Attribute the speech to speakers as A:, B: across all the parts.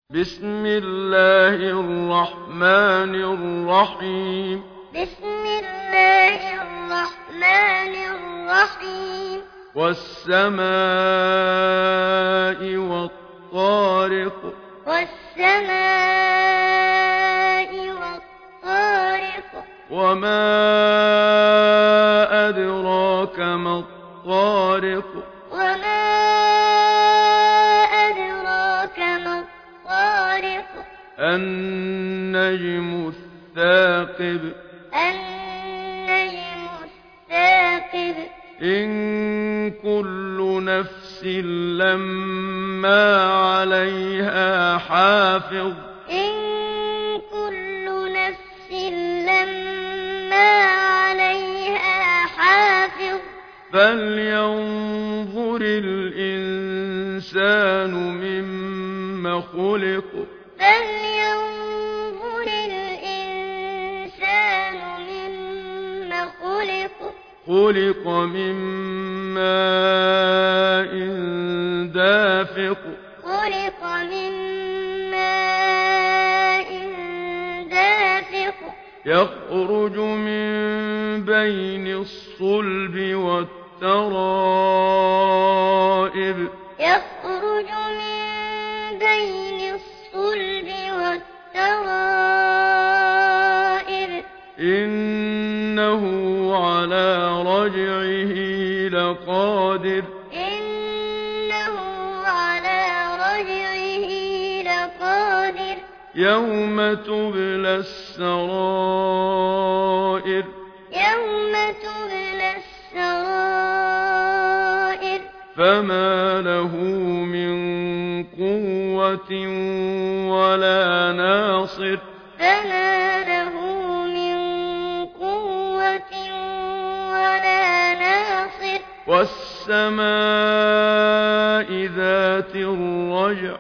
A: بسم الله الرحمن الرحيم
B: بسم الله الرحمن الرحيم
A: والسماء والطارق
B: والسماء والطارق
A: وما أدراك ما الطارق
B: وما أدراك ما الطارق
A: النجم الثاقب
B: النجم الثاقب
A: إن كل نفس لما عليها حافظ
B: إن كل نفس لما عليها حافظ
A: فلينظر الإنسان مما خلق
B: فلينظر الإنسان مما خلق
A: خلق من ماء دافق
B: خلق من ماء دافق
A: يخرج من بين الصلب والترائب
B: يخرج من بين الصلب والترائب
A: إنه على رجعه لقادر
B: إنه على رجعه لقادر
A: يوم تبلى السرائر
B: يوم تبلى السرائر
A: فما له من قوة ولا ناصر
B: فما له من قوة ولا ناصر
A: والسماء ذات الرجع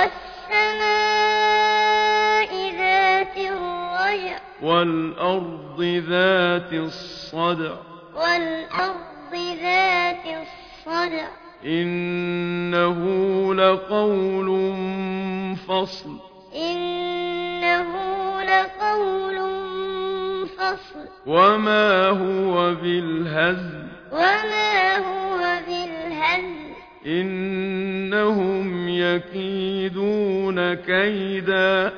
B: والسماء ذات الرجع
A: والأرض ذات الصدع
B: والأرض ذات الصدع
A: إنه لقول فصل
B: إنه لقول فصل
A: وما هو بالهزل
B: وما هو بالهزل
A: إنهم يكيدون كيدا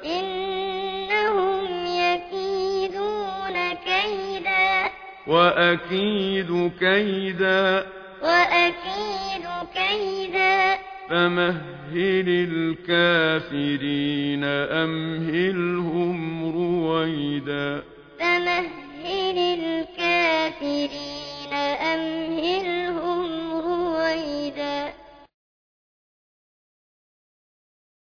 B: إنهم يكيدون كيدا
A: وأكيد كيدا
B: وأكيد كيدا
A: فمهل الكافرين أمهلهم